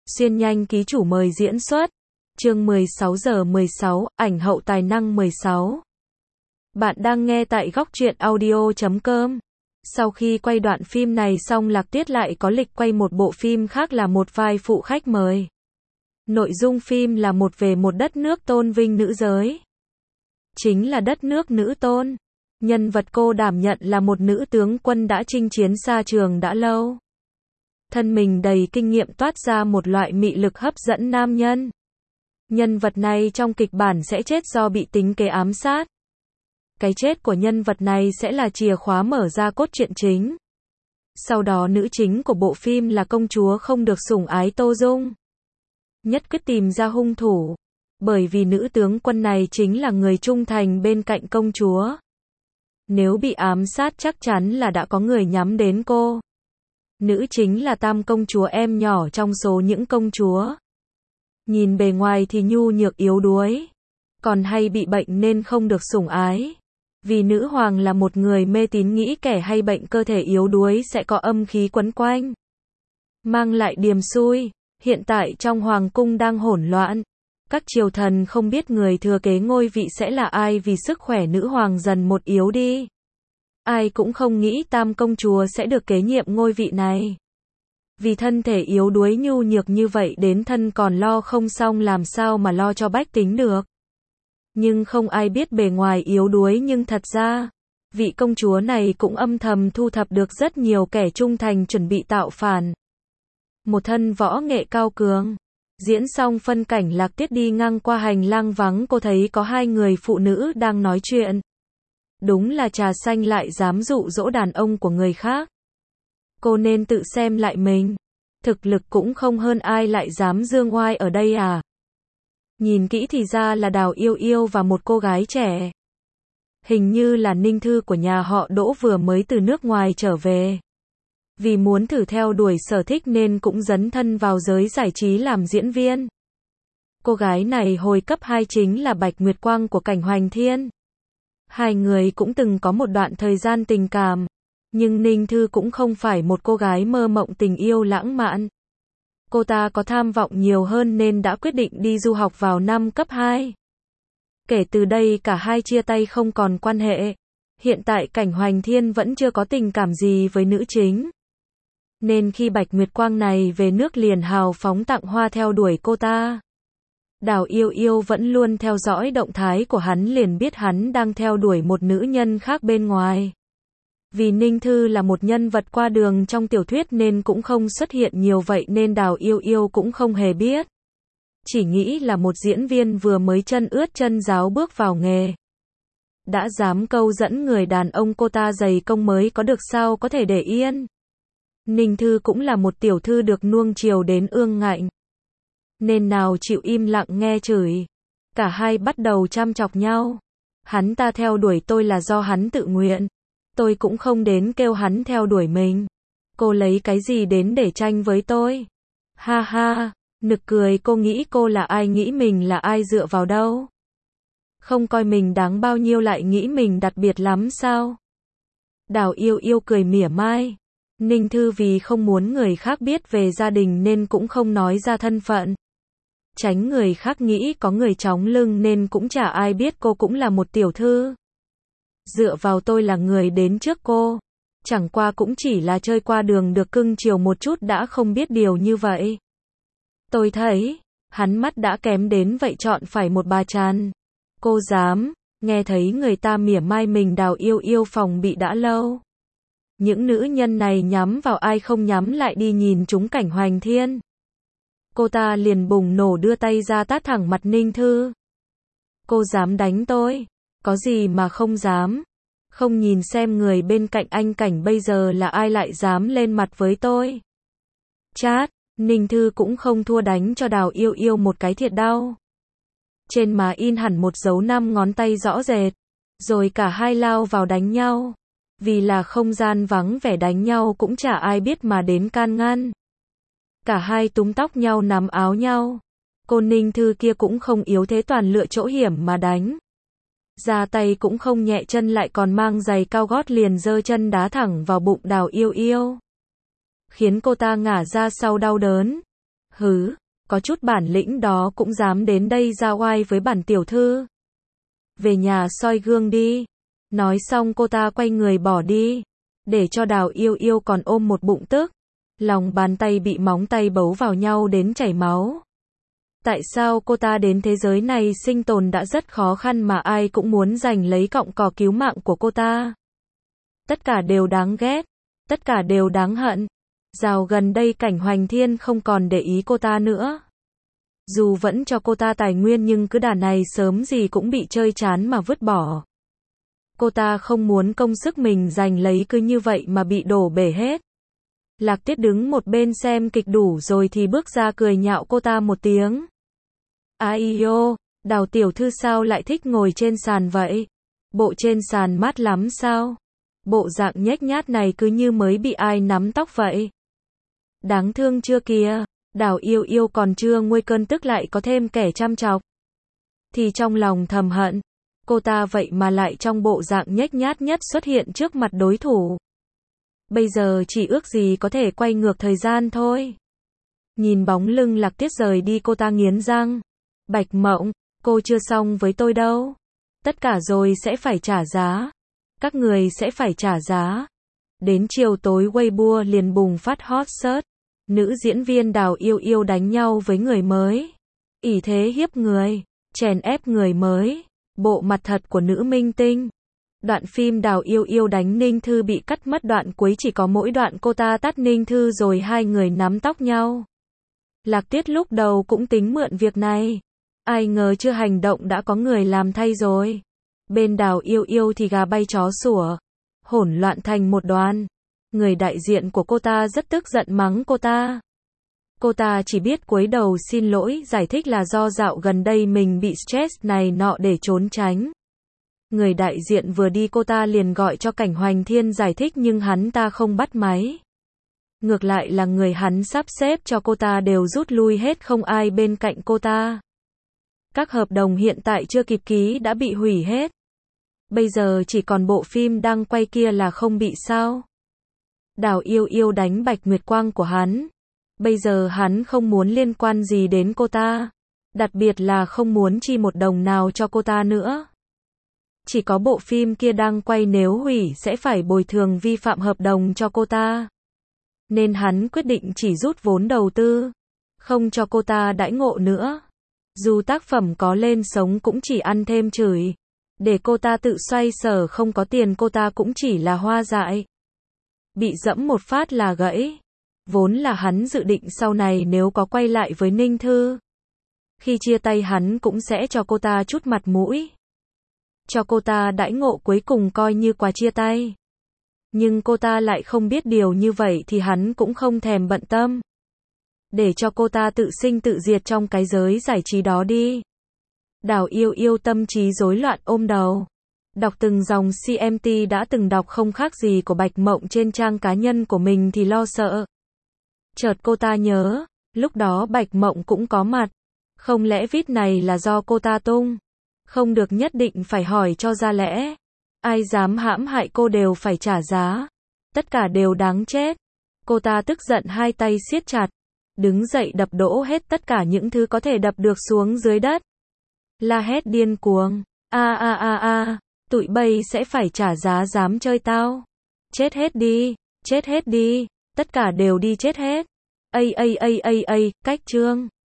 Xuyên nhanh ký chủ mời diễn xuất. Chương 16:16, ảnh hậu tài năng 16. Bạn đang nghe tại góc truyện audio.com. Sau khi quay đoạn phim này xong, Lạc Tuyết lại có lịch quay một bộ phim khác là một vai phụ khách mời. Nội dung phim là về một đất nước tôn vinh nữ giới. Chính là đất nước nữ tôn. Nhân vật cô đảm nhận là một nữ tướng quân đã chinh chiến xa trường đã lâu. Thân mình đầy kinh nghiệm toát ra một loại mị lực hấp dẫn nam nhân. Nhân vật này trong kịch bản sẽ chết do bị tính kế ám sát. Cái chết của nhân vật này sẽ là chìa khóa mở ra cốt truyện chính. Sau đó nữ chính của bộ phim là công chúa không được sủng ái Tô Dung. Nhất quyết tìm ra hung thủ. Bởi vì nữ tướng quân này chính là người trung thành bên cạnh công chúa. Nếu bị ám sát chắc chắn là đã có người nhắm đến cô. Nữ chính là Tam công chúa, em nhỏ trong số những công chúa. Nhìn bề ngoài thì nhu nhược yếu đuối, còn hay bị bệnh nên không được sủng ái. Vì nữ hoàng là một người mê tín, nghĩ kẻ hay bệnh cơ thể yếu đuối sẽ có âm khí quấn quanh, mang lại điềm xui. Hiện tại trong hoàng cung đang hỗn loạn. Các triều thần không biết người thừa kế ngôi vị sẽ là ai vì sức khỏe nữ hoàng dần một yếu đi. Ai cũng không nghĩ Tam công chúa sẽ được kế nhiệm ngôi vị này. Vì thân thể yếu đuối nhu nhược như vậy đến thân còn lo không xong làm sao mà lo cho bách tính được. Nhưng không ai biết bề ngoài yếu đuối nhưng thật ra, vị công chúa này cũng âm thầm thu thập được rất nhiều kẻ trung thành chuẩn bị tạo phản. Một thân võ nghệ cao cường. Diễn xong phân cảnh, Lạc Tuyết đi ngang qua hành lang vắng, cô thấy có hai người phụ nữ đang nói chuyện. Đúng là trà xanh lại dám dụ dỗ đàn ông của người khác. Cô nên tự xem lại mình. Thực lực cũng không hơn ai lại dám dương oai ở đây à? Nhìn kỹ thì ra là Đào Yêu Yêu và một cô gái trẻ. Hình như là Ninh Thư của nhà họ Đỗ vừa mới từ nước ngoài trở về. Vì muốn thử theo đuổi sở thích nên cũng dấn thân vào giới giải trí làm diễn viên. Cô gái này hồi cấp 2 chính là Bạch Nguyệt Quang của Cảnh Hoành Thiên. Hai người cũng từng có một đoạn thời gian tình cảm. Nhưng Ninh Thư cũng không phải một cô gái mơ mộng tình yêu lãng mạn. Cô ta có tham vọng nhiều hơn nên đã quyết định đi du học vào năm cấp 2. Kể từ đây cả hai chia tay không còn quan hệ. Hiện tại Cảnh Hoành Thiên vẫn chưa có tình cảm gì với nữ chính. Nên khi Bạch Nguyệt Quang này về nước liền hào phóng tặng hoa theo đuổi cô ta. Đào Yêu Yêu vẫn luôn theo dõi động thái của hắn liền biết hắn đang theo đuổi một nữ nhân khác bên ngoài. Vì Ninh Thư là một nhân vật qua đường trong tiểu thuyết nên cũng không xuất hiện nhiều vậy nên Đào Yêu Yêu cũng không hề biết. Chỉ nghĩ là một diễn viên vừa mới chân ướt chân ráo bước vào nghề. Đã dám câu dẫn người đàn ông, cô ta dày công mới có được sao có thể để yên. Ninh Thư cũng là một tiểu thư được nuông chiều đến ương ngạnh. Nên nào chịu im lặng nghe chửi. Cả hai bắt đầu chăm chọc nhau. Hắn ta theo đuổi tôi là do hắn tự nguyện. Tôi cũng không đến kêu hắn theo đuổi mình. Cô lấy cái gì đến để tranh với tôi? Ha ha, nực cười, cô nghĩ cô là ai, nghĩ mình là ai dựa vào đâu? Không coi mình đáng bao nhiêu lại nghĩ mình đặc biệt lắm sao? Đào Yêu Yêu cười mỉa mai. Ninh Thư vì không muốn người khác biết về gia đình nên cũng không nói ra thân phận. Tránh người khác nghĩ có người chóng lưng nên cũng chả ai biết cô cũng là một tiểu thư. Dựa vào tôi là người đến trước cô. Chẳng qua cũng chỉ là chơi qua đường được cưng chiều một chút đã không biết điều như vậy. Tôi thấy, hắn mắt đã kém đến vậy chọn phải một bà chán. Cô dám, nghe thấy người ta mỉa mai mình. Đào Yêu Yêu phòng bị đã lâu. Những nữ nhân này nhắm vào ai không nhắm lại đi nhìn chúng Cảnh Hoành Thiên. Cô ta liền bùng nổ đưa tay ra tát thẳng mặt Ninh Thư. Cô dám đánh tôi? Có gì mà không dám? Không nhìn xem người bên cạnh anh Cảnh bây giờ là ai lại dám lên mặt với tôi? Chát, Ninh Thư cũng không thua, đánh cho Đào Yêu Yêu một cái thiệt đau. Trên má in hẳn một dấu 5 ngón tay rõ rệt. Rồi cả hai lao vào đánh nhau. Vì là không gian vắng vẻ đánh nhau cũng chả ai biết mà đến can ngăn. Cả hai túm tóc nhau nắm áo nhau. Cô Ninh Thư kia cũng không yếu thế, toàn lựa chỗ hiểm mà đánh. Ra tay cũng không nhẹ, chân lại còn mang giày cao gót liền giơ chân đá thẳng vào bụng Đào Yêu Yêu. Khiến cô ta ngả ra sau đau đớn. Hứ, có chút bản lĩnh đó cũng dám đến đây ra oai với bản tiểu thư. Về nhà soi gương đi. Nói xong cô ta quay người bỏ đi, để cho Đào Yêu Yêu còn ôm một bụng tức. Lòng bàn tay bị móng tay bấu vào nhau đến chảy máu. Tại sao cô ta đến thế giới này sinh tồn đã rất khó khăn mà ai cũng muốn giành lấy cọng cỏ cứu mạng của cô ta? Tất cả đều đáng ghét, tất cả đều đáng hận. Dạo gần đây Cảnh Hoành Thiên không còn để ý cô ta nữa. Dù vẫn cho cô ta tài nguyên nhưng cứ đà này sớm gì cũng bị chơi chán mà vứt bỏ. Cô ta không muốn công sức mình giành lấy cứ như vậy mà bị đổ bể hết. Lạc Tuyết đứng một bên xem kịch đủ rồi thì bước ra cười nhạo cô ta một tiếng. Aiyo, Đào tiểu thư sao lại thích ngồi trên sàn vậy? Bộ trên sàn mát lắm sao? Bộ dạng nhếch nhát này cứ như mới bị ai nắm tóc vậy. Đáng thương chưa kìa, Đào Yêu Yêu còn chưa nguôi cơn tức lại có thêm kẻ chăm chọc. Thì trong lòng thầm hận, cô ta vậy mà lại trong bộ dạng nhếch nhát nhất xuất hiện trước mặt đối thủ. Bây giờ chỉ ước gì có thể quay ngược thời gian thôi. Nhìn bóng lưng Lạc Tuyết rời đi cô ta nghiến răng. Bạch Mộng, cô chưa xong với tôi đâu. Tất cả rồi sẽ phải trả giá. Các người sẽ phải trả giá. Đến chiều tối Weibo liền bùng phát hot search. Nữ diễn viên Đào Yêu Yêu đánh nhau với người mới. Ỷ thế hiếp người, chèn ép người mới. Bộ mặt thật của nữ minh tinh. Đoạn phim Đào Yêu Yêu đánh Ninh Thư bị cắt mất đoạn cuối, chỉ có mỗi đoạn cô ta tát Ninh Thư rồi hai người nắm tóc nhau. Lạc Tuyết lúc đầu cũng tính mượn việc này. Ai ngờ chưa hành động đã có người làm thay rồi. Bên Đào Yêu Yêu thì gà bay chó sủa. Hỗn loạn thành một đoàn. Người đại diện của cô ta rất tức giận mắng cô ta. Cô ta chỉ biết cúi đầu xin lỗi, giải thích là do dạo gần đây mình bị stress này nọ để trốn tránh. Người đại diện vừa đi cô ta liền gọi cho Cảnh Hoành Thiên giải thích nhưng hắn ta không bắt máy. Ngược lại là người hắn sắp xếp cho cô ta đều rút lui hết, không ai bên cạnh cô ta. Các hợp đồng hiện tại chưa kịp ký đã bị hủy hết. Bây giờ chỉ còn bộ phim đang quay kia là không bị sao. Đào Yêu Yêu đánh Bạch Nguyệt Quang của hắn. Bây giờ hắn không muốn liên quan gì đến cô ta. Đặc biệt là không muốn chi một đồng nào cho cô ta nữa. Chỉ có bộ phim kia đang quay, nếu hủy sẽ phải bồi thường vi phạm hợp đồng cho cô ta. Nên hắn quyết định chỉ rút vốn đầu tư. Không cho cô ta đãi ngộ nữa. Dù tác phẩm có lên sống cũng chỉ ăn thêm chửi. Để cô ta tự xoay sở, không có tiền cô ta cũng chỉ là hoa dại. Bị dẫm một phát là gãy. Vốn là hắn dự định sau này nếu có quay lại với Ninh Thư, khi chia tay hắn cũng sẽ cho cô ta chút mặt mũi. Cho cô ta đãi ngộ cuối cùng coi như quà chia tay. Nhưng cô ta lại không biết điều như vậy thì hắn cũng không thèm bận tâm. Để cho cô ta tự sinh tự diệt trong cái giới giải trí đó đi. Đào Yêu Yêu tâm trí rối loạn ôm đầu. Đọc từng dòng CMT đã từng đọc không khác gì của Bạch Mộng trên trang cá nhân của mình thì lo sợ. Chợt cô ta nhớ, lúc đó Bạch Mộng cũng có mặt. Không lẽ viết này là do cô ta tung? Không được, nhất định phải hỏi cho ra lẽ. Ai dám hãm hại cô đều phải trả giá. Tất cả đều đáng chết. Cô ta tức giận hai tay siết chặt. Đứng dậy đập đổ hết tất cả những thứ có thể đập được xuống dưới đất. La hét điên cuồng. Tụi bay sẽ phải trả giá, dám chơi tao. Chết hết đi, chết hết đi. Tất cả đều đi chết hết. Cách chương.